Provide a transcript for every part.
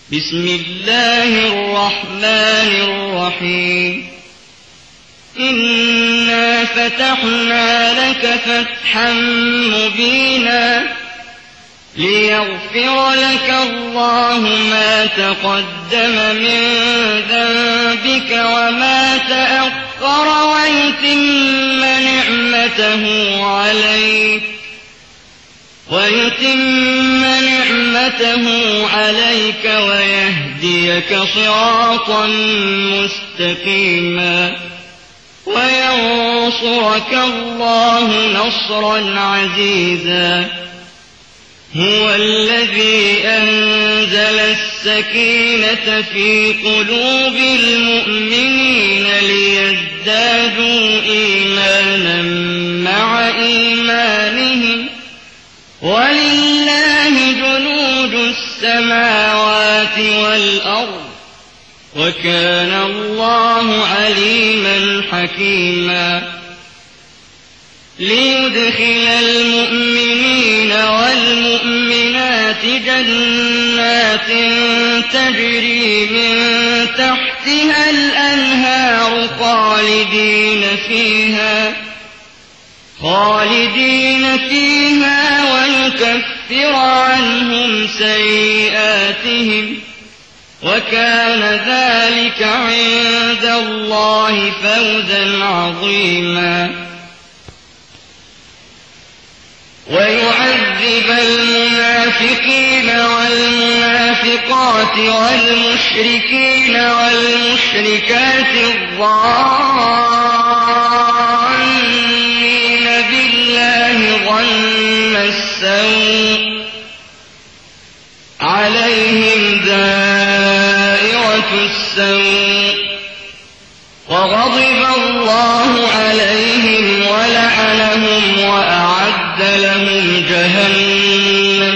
بسم الله الرحمن الرحيم إنا فتحنا لك فتحا مبينا ليغفر لك الله ما تقدم من ذنبك وما تأخر ويتم نعمته عليك ويهديك صراطا مستقيما وينصرك الله نصرا عزيزا هو الذي أنزل السكينة في قلوب المؤمنين ليزدادوا إيمانا مع إيمانهم ولله جنود السماوات والأرض وكان الله عليما حكيما ليدخل المؤمنين والمؤمنات جنات تجري من تحتها الأنهار خالدين فيها ويكفر عنهم سيئاتهم وكان ذلك عند الله فوزا عظيما ويعذب المنافقين والمنافقات والمشركين والمشركات الظانين بالله ظن السوء عليهم دائرة السوء وغضب الله عليهم ولعنهم وأعد لهم جهنم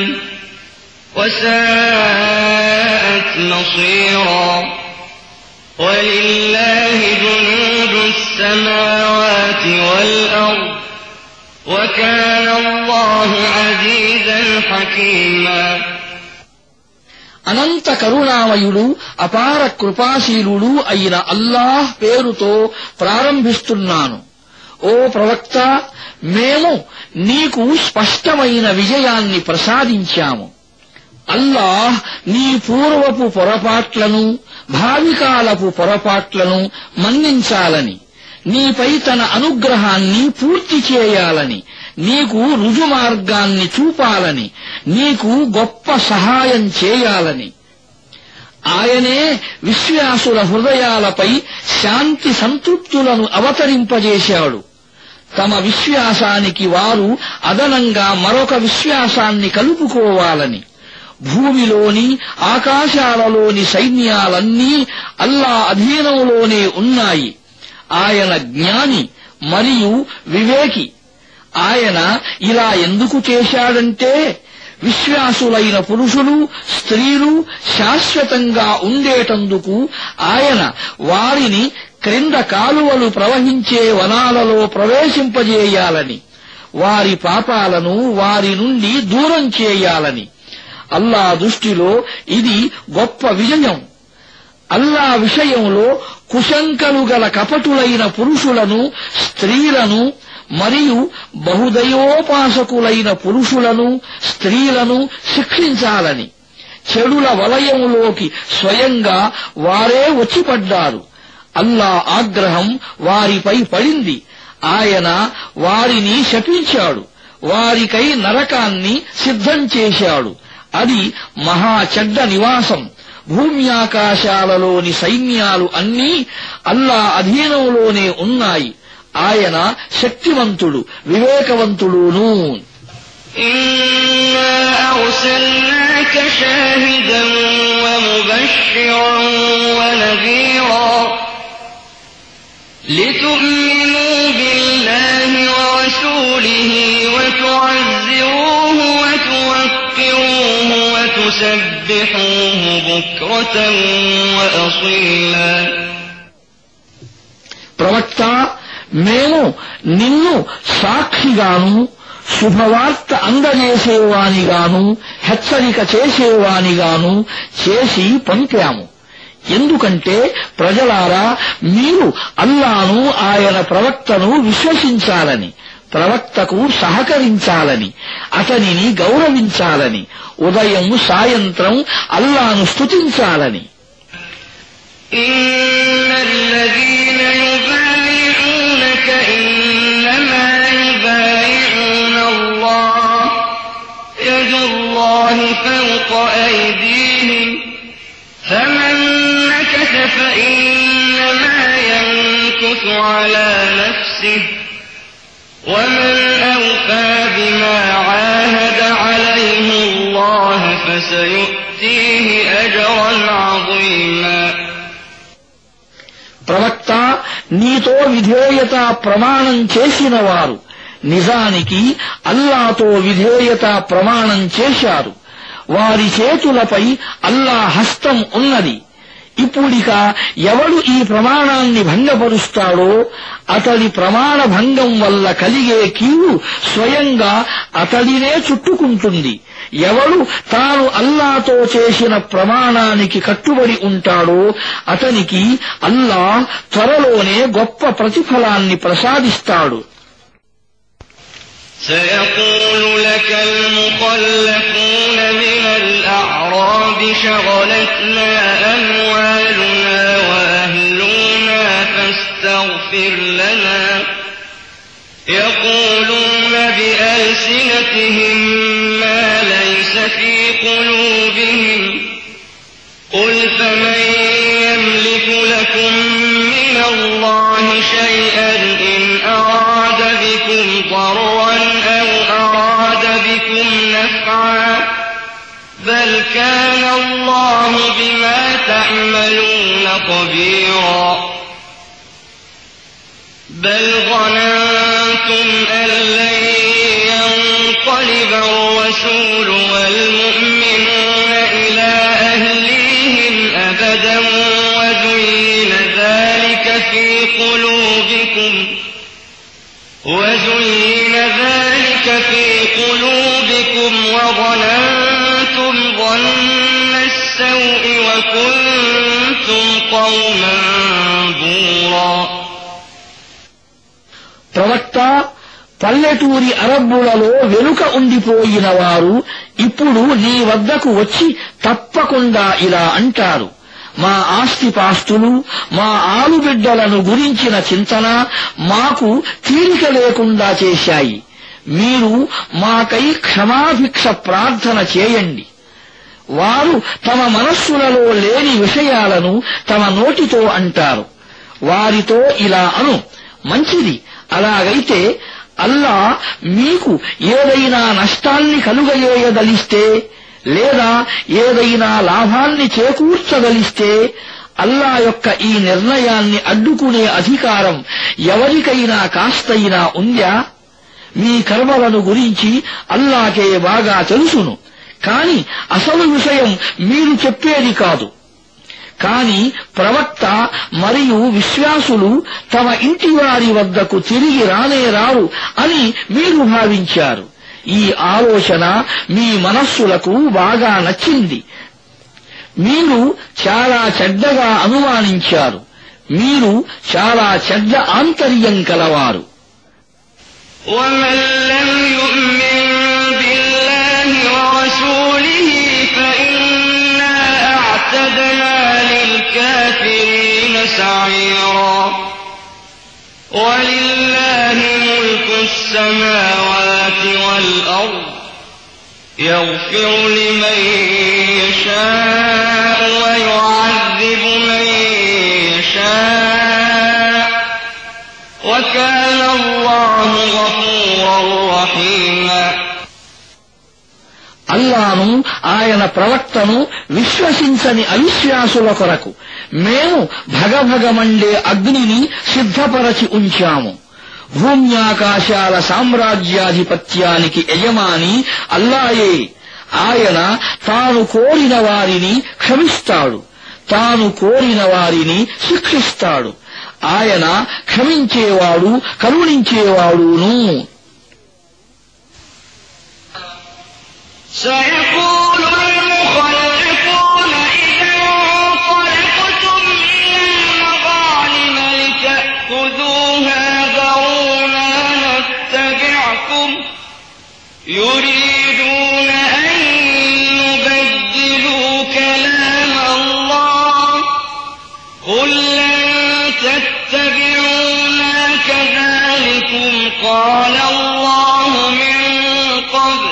وساءت مصيرا ولله جنود السماوات والأرض وكان الله عزيزا حكيما అనంత కరుణామయుడు అపార కృపాశీలుడు అయిన అల్లాహ్ పేరుతో ప్రారంభిస్తున్నాను. ఓ ప్రవక్త, మేము నీకు స్పష్టమైన విజయాన్ని ప్రసాదించాము. అల్లాహ్ నీ పూర్వపు పొరపాట్లను భావికాలపు పొరపాట్లను మన్నించాలని, నీపై తన అనుగ్రహాన్ని పూర్తి చేయాలని, నీకు రుజుమార్గాన్ని చూపాలని, నీకు గొప్ప సహాయం చేయాలని. ఆయనే విశ్వాసుల హృదయాలపై శాంతి సంతృప్తులను అవతరింపజేశాడు. తమ విశ్వాసానికి వారు అదనంగా మరొక విశ్వాసాన్ని కలుపుకోవాలని. భూమిలోని ఆకాశాలలోని సైన్యాలన్నీ అల్లా అధీనంలోనే ఉన్నాయి. ఆయన జ్ఞాని మరియు వివేకి. ఆయన ఇలా ఎందుకు చేశాడంటే, విశ్వాసులైన పురుషులు స్త్రీలు శాశ్వతంగా ఉండేటందుకు ఆయన వారిని క్రింద కాలువలు ప్రవహించే వనాలలో ప్రవేశింపజేయాలని, వారి పాపాలను వారి నుండి దూరం చేయాలని. అల్లా దృష్టిలో ఇది గొప్ప విజయం. అల్లా విషయంలో కుశంకలు గల కపటులైన పురుషులను స్త్రీలను మరియు బహుదైవోపాసకులైన పురుషులను స్త్రీలను శిక్షించాలని. చెడుల వలయంలోకి స్వయంగా వారే వచ్చిపడ్డారు. అల్లా ఆగ్రహం వారిపై పడింది. ఆయన వారిని శపించాడు. వారికై నరకాన్ని సిద్ధం చేశాడు. అది మహా చెడ్డ నివాసం. భూమ్యాకాశాలలోని సైన్యాలు అన్నీ అల్లా అధీనంలోనే ఉన్నాయి. ఆయన శక్తివంతుడు వివేకవంతుడును. إنا أرسلناك شاهدا ومبشرا ونذيرا لتؤمنوا بالله ورسوله وتعزروه وتوقروه وتسبحوه بكرة وأصيلا. ప్రవక్త, మేము నిన్ను సాక్షిగాను శుభవార్త అందజేసేవానిగాను హెచ్చరిక చేసేవానిగాను చేసి పంపాము. ఎందుకంటే ప్రజలారా, మీరు అల్లాను ఆయన ప్రవక్తను విశ్వసించాలని, ప్రవక్తకు సహకరించాలని, అతనిని గౌరవించాలని, ఉదయం సాయంత్రం అల్లాను స్తుతించాలని. فمن نكث فإنما ينكث على نفسه ومن أوفى بما عاهد عليه الله فسيؤتيه أجرا عظيما. ప్రవక్త, నీతో విధేయత ప్రమాణం చేసిన వారు నిజానికి అల్లాతో విధేయత ప్రమాణం చేశారు. వారి చేతులపై అల్లా హస్తం ఉన్నది. ఇప్పుడిక ఎవడు ఈ ప్రమాణాన్ని భంగపరుస్తాడో అతడి ప్రమాణ భంగం వల్ల కలిగే కీడు స్వయంగా అతడినే చుట్టుకుంటుంది. ఎవడు తాను అల్లాతో చేసిన ప్రమాణానికి కట్టుబడి ఉంటాడో అతనికి అల్లా త్వరలోనే గొప్ప ప్రతిఫలాన్ని ప్రసాదిస్తాడు. سيقول لك المخلفون من الأعراب شغلتنا أموالنا وأهلنا فاستغفر لنا يقولون بألسنتهم ما ليس في قلوبهم قل فمن يملك لكم من الله شيئا إن أراد بكم ضرا أو أراد بكم نفعا بل كان الله بما تعملون خبيرا بل ظننتم أن لن ينقلب الرسول والمؤمنون إلى أهليهم أبدا وزين ذلك في قلوبكم وظننتم ظن السوء وكنتم قوما بورا. ప్రవక్త, పల్లెటూరి అరబ్బులలో వెనుక ఉండిపోయిన వారు ఇప్పుడు నీ వద్దకు వచ్చి తప్పకుండా ఇలా అంటారు: మా ఆస్తిపాస్తులు, మా ఆలుబిడ్డలను గురించిన చింతన మాకు తీరిక లేకుండా చేశాయి. మీరు మాకై క్షమాభిక్ష ప్రార్థన చేయండి. వారు తమ మనస్సులలో లేని విషయాలను తమ నోటితో అంటారు. వారితో ఇలా అను: మంచిది, అలాగైతే అల్లా మీకు ఏదైనా నష్టాన్ని కలుగజేయదలిస్తే లేదా ఏదైనా లాభాన్ని చేకూర్చదలిస్తే అల్లా యొక్క ఈ నిర్ణయాన్ని అడ్డుకునే అధికారం ఎవరికైనా కాస్తైనా ఉందా? మీ కర్మలను గురించి అల్లాకే బాగా తెలుసును. కాని అసలు విషయం మీరు చెప్పేది కాదు. కాని ప్రవక్త మరియు విశ్వాసులు తమ ఇంటివారి వద్దకు తిరిగి రానేరారు అని మీరు భావించారు. ఈ ఆలోచన మీ మనస్సులకు బాగా నచ్చింది. మీరు చాలా చెడ్డగా అనుమానించారు. మీరు చాలా చెడ్డ ఆంతర్యం కలవారు. ومن لم يؤمن بالله ورسوله فإنا أعتدنا للكافرين سعيرا. ولله ملك السماوات والأرض يغفر لمن يشاء ويعذب من يشاء وكان الله غفورا رحيما. అల్లాను ఆయన ప్రవక్తను విశ్వసించని అవిశ్వాసుల కొరకు మేము భగభగమండే అగ్నిని సిద్ధపరచి ఉంచాము. భూమ్యాకాశాల సామ్రాజ్యాధిపత్యానికి యజమాని అల్లాయే. ఆయన తాను కోరిన వారిని క్షమిస్తాడు, తాను కోరిన వారిని శిక్షిస్తాడు. ఆయన క్షమించేవాడు, కరుణించేవాడును. سيقول المخلفون إذا انطلقتم إلى المغانم لتأخذوها ذرونا نتبعكم يريدون أن يبدلوا كلام الله قل لن تتبعونا كذلكم قال الله من قبل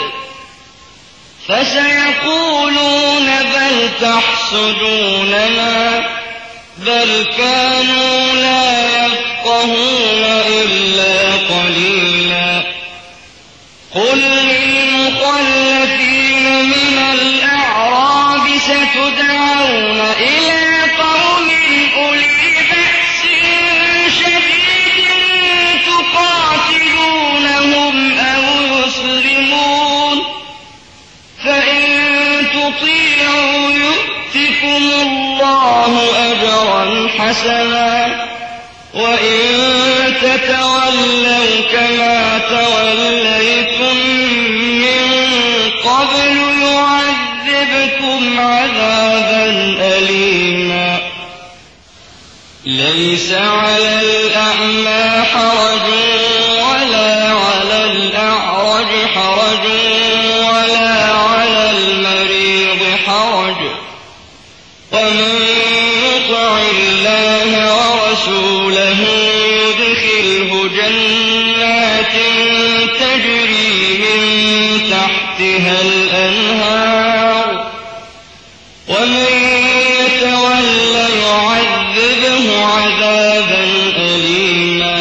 فسيقولون بل تحسدوننا بل كانوا لا يفقهون إلا قليلا قل للمخلفين من الأعراب ستدعون إلى قوم أولي بأس شديد تقاتلونهم أو يسلمون فإن تطيعوا يؤتكم الله أجرا حسنا وإن تتولوا كما توليتم من قبل يعذبكم عذابا أليما ليس على الأعمى حرج ولا على الأعرج حرج ولا على المريض حرج ومن يطع الله ورسوله يدخله جنات تجري من تحتها الأنهار ومن يتول يعذبه عذابا أليما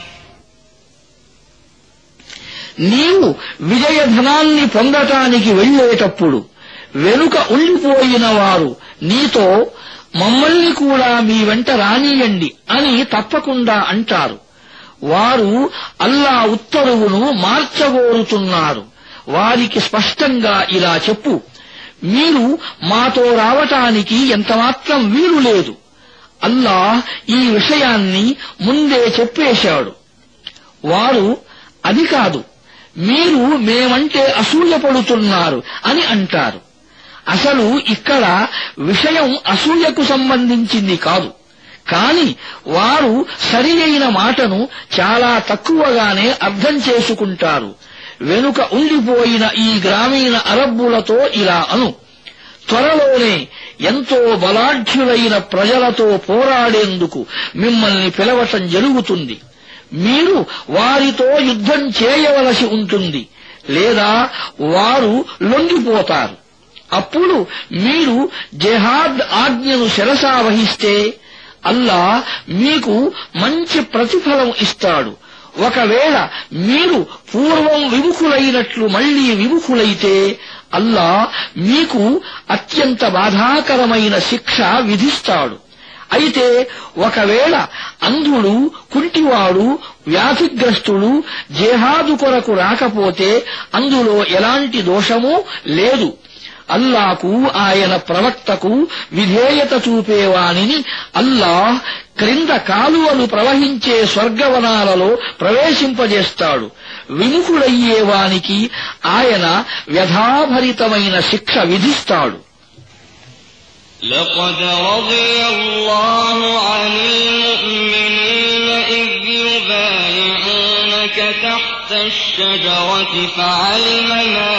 నీవు విజయధనాన్ని పొందటానికి వెళ్ళేటప్పుడు వెనుక ఉండిపోయిన వారు నీతో మమ్మల్ని కూడా మీ వెంట రానీయండి అని తప్పకుండా అంటారు. వారు అల్లా ఉత్తర్వును మార్చగోరుతున్నారు. వారికి స్పష్టంగా ఇలా చెప్పు, మీరు మాతో రావటానికి ఎంతమాత్రం వీలు లేదు. అల్లాహ్ ఈ విషయాన్ని ముందే చెప్పేశాడు. వారు అది కాదు, మీరు మేమంటే అసూయపడుతున్నారు అని అంటారు. అసలు ఇక్కడ విషయం అసూయకు సంబంధించింది కాదు. కాని వారు సరి అయిన మాటను చాలా తక్కువగానే అర్థం చేసుకుంటారు. వెనుక ఉండిపోయిన ఈ గ్రామీణ అరబ్బులతో ఇలా అను, త్వరలోనే ఎంతో బలాఢ్యులైన ప్రజలతో పోరాడేందుకు మిమ్మల్ని పిలవటం జరుగుతుంది. మీరు వారితో యుద్ధం చేయవలసి ఉంటుంది, లేదా వారు లొంగిపోతారు. అప్పుడు మీరు జెహాద్ ఆజ్ఞను శిరసావహిస్తే అల్లాహ్ మీకు మంచి ప్రతిఫలం ఇస్తాడు. ఒకవేళ మీరు పూర్వం విముఖులైనట్లు మళ్లీ విముఖులైతే అల్లాహ్ మీకు అత్యంత బాధాకరమైన శిక్ష విధిస్తాడు. అయితే ఒకవేళ అంధుడు, కుంటివాడు, వ్యాధిగ్రస్తుడు జెహాదు కొరకు రాకపోతే అందులో ఎలాంటి దోషమూ లేదు. అల్లాకు, ఆయన ప్రవక్తకు విధేయత చూపేవానిని అల్లాహ్ క్రింద కాలువలు ప్రవహించే స్వర్గవనాలలో ప్రవేశింపజేస్తాడు. విముఖుడయ్యేవానికి ఆయన వ్యధాభరితమైన శిక్ష విధిస్తాడు. لقد رضي الله عن المؤمنين إذ يبايعونك تحت الشجرة فعلم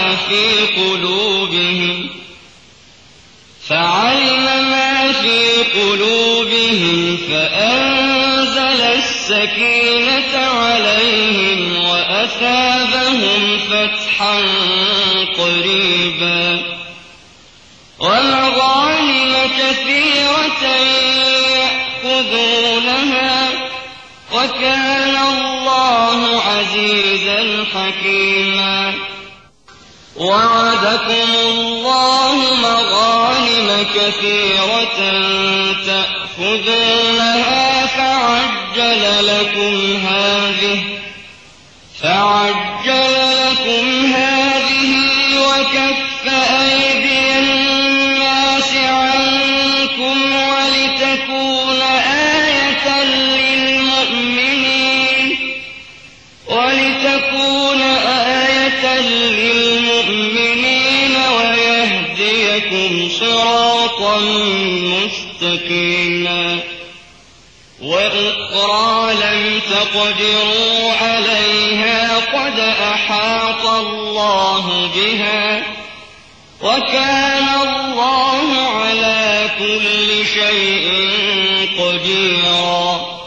ما في قلوبهم فأنزل السكينة عليهم وأثابهم فتحا قريبا ومغانم كثيرة يأخذونها وكان الله عزيزا حكيما وعدكم الله مغانم كثيرة تأخذونها فعجل لكم هذه وكف أيدي الناس عنكم ولتكون آية للمؤمنين صراطا مستقيما وأخرى لم تقدروا عليها قد أحاط الله بها وكان الله على كل شيء قديرا.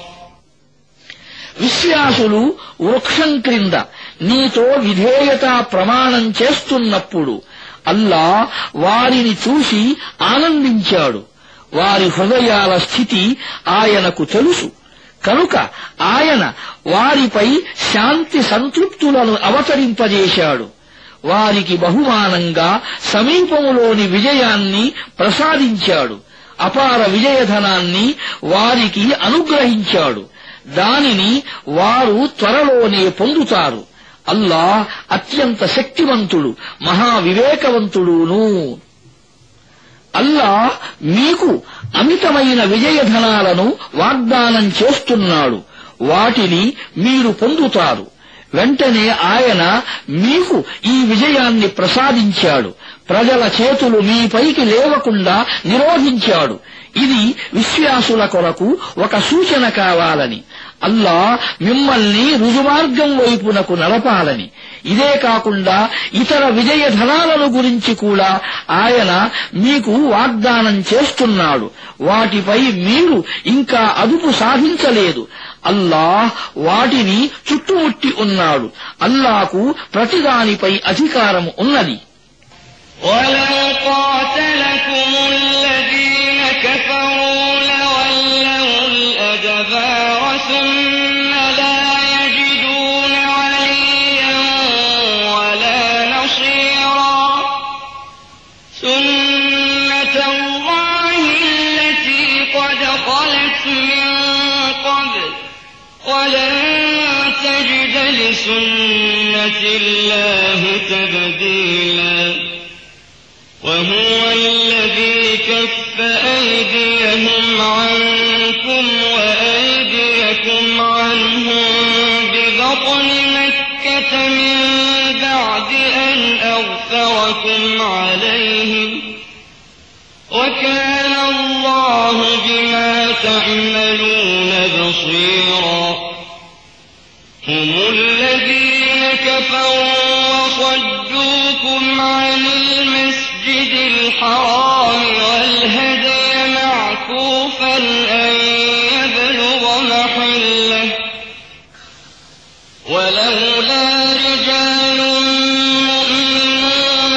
విశ్వాసులు వృక్షం క్రింద నీతో విధేయతా ప్రమాణం చేస్తున్నప్పుడు అల్లా వారిని చూసి ఆనందించాడు. వారి హృదయాల స్థితి ఆయనకు తెలుసు కనుక ఆయన వారిపై శాంతి సంతృప్తులను అవతరింపజేశాడు. వారికి బహుమానంగా సమీపములోని విజయాన్ని ప్రసాదించాడు. అపార విజయధనాన్ని వారికి అనుగ్రహించాడు. దానిని వారు త్వరలోనే పొందుతారు. అల్లాహ్ అత్యంత శక్తివంతుడు, మహావివేకవంతుడును. అల్లాహ్ మీకు అమితమైన విజయధనాలను వాగ్దానం చేస్తున్నాడు. వాటిని మీరు పొందుతారు. వెంటనే ఆయన మీకు ఈ విజయాన్ని ప్రసాదించాడు. ప్రజల చేతులు మీపైకి లేవకుండా నిరోధించాడు. ఇది విశ్వాసుల కొరకు ఒక సూచన కావాలని, అల్లాహ్ మిమ్మల్ని రుజుమార్గం వైపునకు నడపాలని. ఇదే కాకుండా ఇతర విజయధనాలను గురించి కూడా ఆయన మీకు వాగ్దానం చేస్తున్నాడు. వాటిపై మీరు ఇంకా అదుపు సాధించలేదు. అల్లాహ్ వాటిని చుట్టుముట్టి ఉన్నాడు. అల్లాహకు ప్రతిదానిపై అధికారం ఉన్నది. ولو قاتلكم الذين كفروا لولوا الأدبار ثم لا يجدون وليا ولا نصيرا سنة الله التي قد خلت من قبل ولن تجد لسنة الله تبديلا وهو الذي كف أيديهم عنكم وأيديكم عنهم ببطن مكة من بعد أن أغفركم عليهم وكان الله بما تعملون بصيرا. هم الذين كفروا وصدوكم عن المسجد الحرام والهدي معكوفا أن يبلغ محله ولولا رجال مؤمنون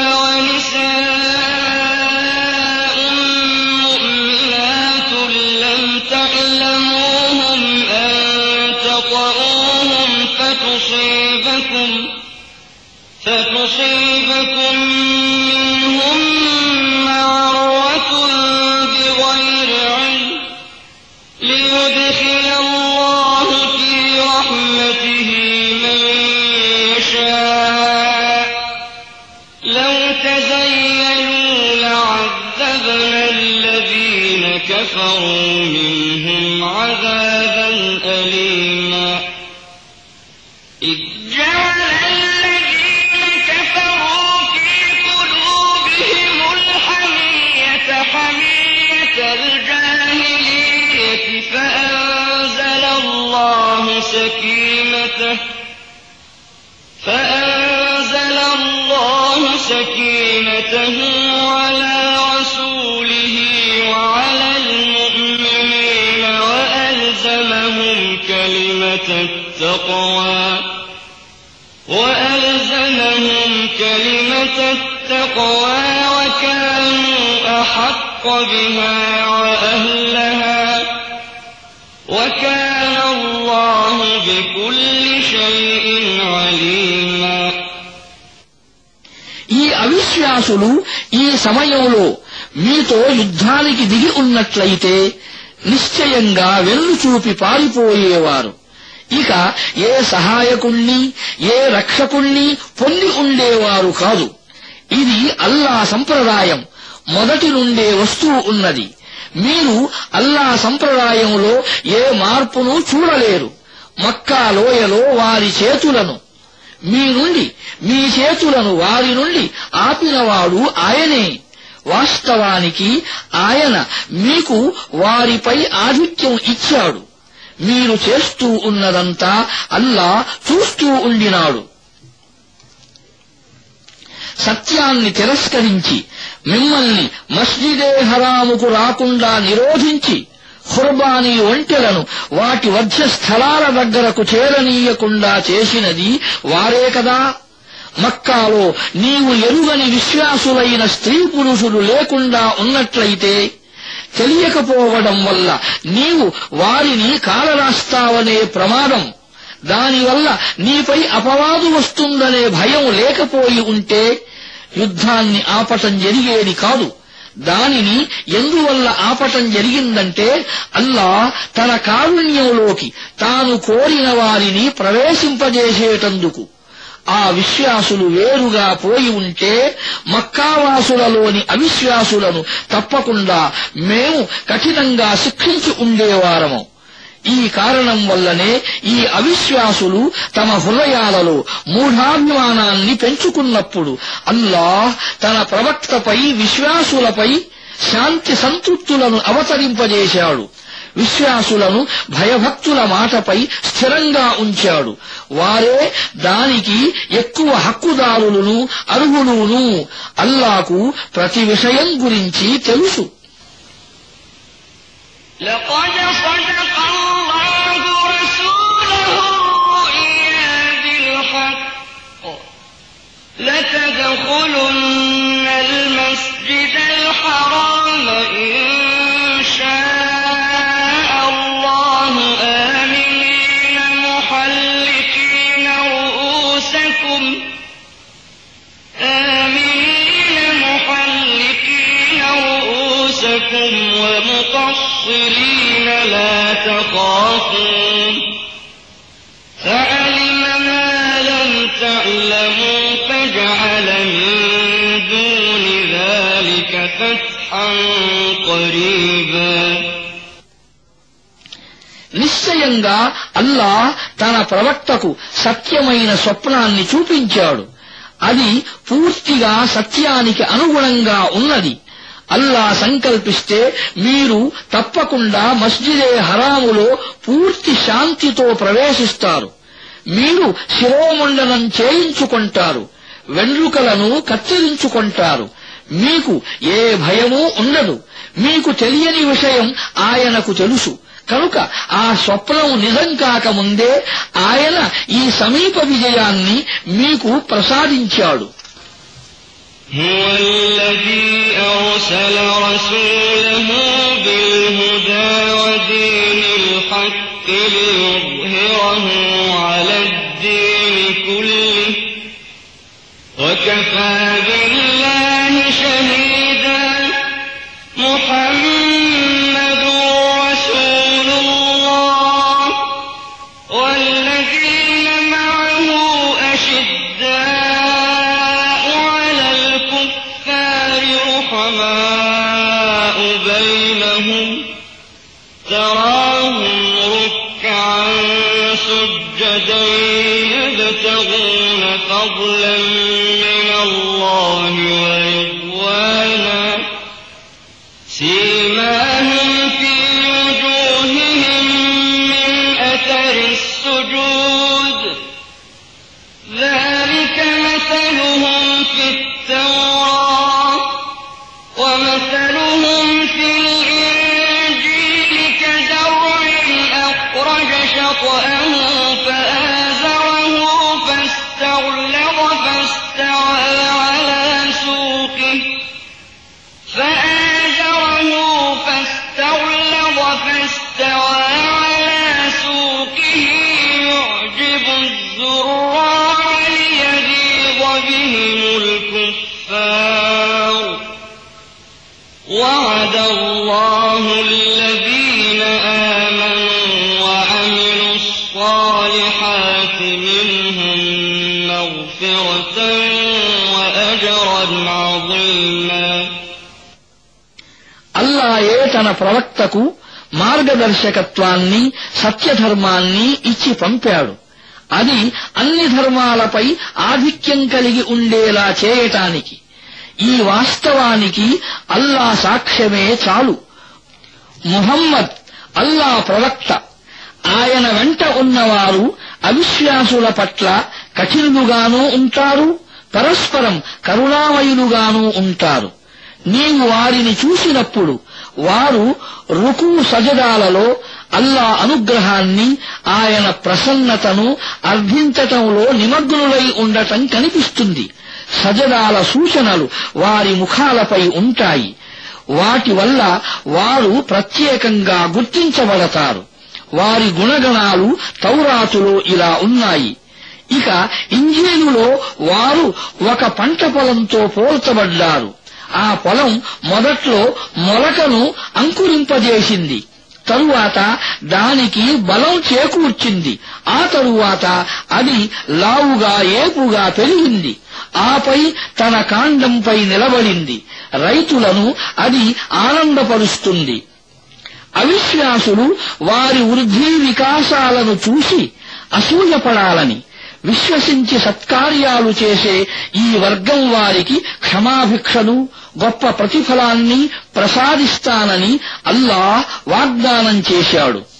ونساء مؤمنات لم تعلموهم أن تطؤوهم فتصيبكم منهم معرة بغير علم ليدخل الله في رحمته من يشاء لو تزيلوا لعذبنا الذين كفروا منهم عذابا أليما. إذ جعل الذين كفروا في قلوبهم الحمية حمية الجاهلية فأنزل الله سكينته على رسوله وعلى المؤمنين وألزمهم كلمة التقوى وكانوا أحق بها وأهلها وكان الله بكل شيء عليما. ఈ అవిశ్వాసులు ఈ సమయంలో మీతో యుద్ధానికి దిగి ఉన్నట్లయితే నిశ్చయంగా వెన్ను చూపి పారిపోయేవారు. ఇక ఏ సహాయకుణ్ణి ఏ రక్షకుణ్ణి పొంది ఉండేవారు కాదు. ఇది అల్లా సంప్రదాయం మొదటి నుండే వస్తూ ఉన్నది. మీరు అల్లా సంప్రదాయంలో ఏ మార్పును చూడలేరు. మక్కా లోయలో వారి చేతులను మీ చేతులను వారి నుండి ఆపినవాడు ఆయనే. వాస్తవానికి ఆయన మీకు వారిపై ఆధిక్యం ఇచ్చాడు. మీరు చేస్తూ ఉన్నదంతా అల్లా చూస్తూ ఉండినాడు. సత్యాన్ని తిరస్కరించి మిమ్మల్ని మస్జిదే హరాముకు రాకుండా నిరోధించి ఖుర్బానీ ఒంటెలను వాటి వధ్య స్థలాల దగ్గరకు చేరనీయకుండా చేసినది వారే కదా. మక్కాలో నీవు ఎరుగని విశ్వాసులైన స్త్రీ పురుషులు లేకుండా ఉన్నట్లయితే తెలియకపోవడం వల్ల నీవు వారిని కాలరాస్తావనే ప్రమాదం, దానివల్ల నీపై అపవాదు వస్తుందనే భయం లేకపోయి ఉంటే యుద్ధాన్ని ఆపటం జరిగేది కాదు. దానిని ఎందువల్ల ఆపటం జరిగిందంటే అల్లాహ్ తన కారుణ్యంలోకి తాను కోరిన వారిని ప్రవేశింపజేసేటందుకు. ఆ విశ్వాసులు వేరుగా పోయి ఉంటే మక్కావాసులలోని అవిశ్వాసులను తప్పకుండా మేము కఠినంగా శిక్షించి ఉండేవారము. ఈ కారణం వల్లనే ఈ అవిశ్వాసులు తమ హృదయాలలో మూఢాభిమానాన్ని పెంచుకున్నప్పుడు అల్లాహ్ తన ప్రవక్తపై విశ్వాసులపై శాంతి సంతృప్తులను అవతరింపజేశాడు. విశ్వాసులను భయభక్తుల మాటపై స్థిరంగా ఉంచాడు. వారే దానికి ఎక్కువ హక్కుదారులను అర్హులును. అల్లాకు ప్రతి విషయం గురించి తెలుసు. لقد صدق الله رسوله الرؤيا بالحق لتدخلن المسجد الحرام إن شاء الله آمنين محلقين رؤوسكم ومقصرين لا تخافون فعلم ما لم تعلموا فجعل من دون ذلك فتحا قريبا. నిశ్చయంగా అల్లాహ్ తన ప్రవక్తకు సత్యమైన స్వప్నాన్ని చూపించాడు. అది పూర్తిగా సత్యానికి అనుగుణంగా ఉన్నది. అల్లా సంకల్పిస్తే మీరు తప్పకుండా మస్జిదే హరాములో పూర్తి శాంతితో ప్రవేశిస్తారు. మీరు శిరోముండనం చేయించుకుంటారు, వెండ్రుకలను కత్తిరించుకుంటారు. మీకు ఏ భయమూ ఉండదు. మీకు తెలియని విషయం ఆయనకు తెలుసు. కనుక ఆ స్వప్నం నిజం కాకముందే ఆయన ఈ సమీప విజయాన్ని మీకు ప్రసాదించాడు. هو الذي أرسل رسوله بالهدى ودين الحق ليظهره على الدين كله وكفى بالله شهيدا. محمد رسول الله والذين معه أشداء على الكفار رحماء بينهم تراهم ركعا سجدا يبتغون فضلا من الله ورضوانا سيماهم في وجوههم من أثر السجود ذلك مثلهم في التوراة ومثلهم في الإنجيل كزرع أخرج شطأه فآزره فاستغلظ فاستوى على سوقه يعجب الزراع ليغيظ بهم الكفار. وعد الله الذين آمنوا وعملوا الصالحات منهم مغفرة وأجرا عظيما. అల్లాయే తన ప్రవక్తకు మార్గదర్శకత్వాన్ని సత్యధర్మాన్ని ఇచ్చి పంపాడు. అది అన్ని ధర్మాలపై ఆధిక్యం కలిగి ఉండేలా చేయటానికి. ఈ వాస్తవానికి అల్లా సాక్ష్యమే చాలు. ముహమ్మద్ అల్లా ప్రవక్త. ఆయన వెంట ఉన్నవారు అవిశ్వాసుల పట్ల కఠినులుగానూ ఉంటారు, పరస్పరం కరుణామయులుగానూ ఉంటారు. నీవు వారిని చూసినప్పుడు వారు రుకు సజదాలలో అల్లా అనుగ్రహాన్ని, ఆయన ప్రసన్నతను అర్థించటంలో నిమగ్నులై ఉండటం కనిపిస్తుంది. సజదాల సూచనలు వారి ముఖాలపై ఉంటాయి. వాటి వల్ల వారు ప్రత్యేకంగా గుర్తించబడతారు. వారి గుణగణాలు తౌరాతులో ఇలా ఉన్నాయి. ఇక ఇంజీలులో వారు ఒక పంట పొలంతో పోల్చబడ్డారు. ఆ పొలం మొదట్లో మొలకను అంకురింపజేసింది. తరువాత దానికి బలం చేకూర్చింది. ఆ తరువాత అది లావుగా ఏపుగా పెరిగింది. ఆపై తన కాండంపై నిలబడింది. రైతులను అది ఆనందపరుస్తుంది. అవిశ్వాసులు వారి వృద్ధి వికాసాలను చూసి అసూయపడాలని, విశ్వసించి సత్కార్యాలు చేసే ఈ వర్గం వారికి క్షమాభిక్షను, గొప్ప ప్రతిఫలాన్ని ప్రసాదిస్తానని అల్లాహ్ వాగ్దానం చేశాడు.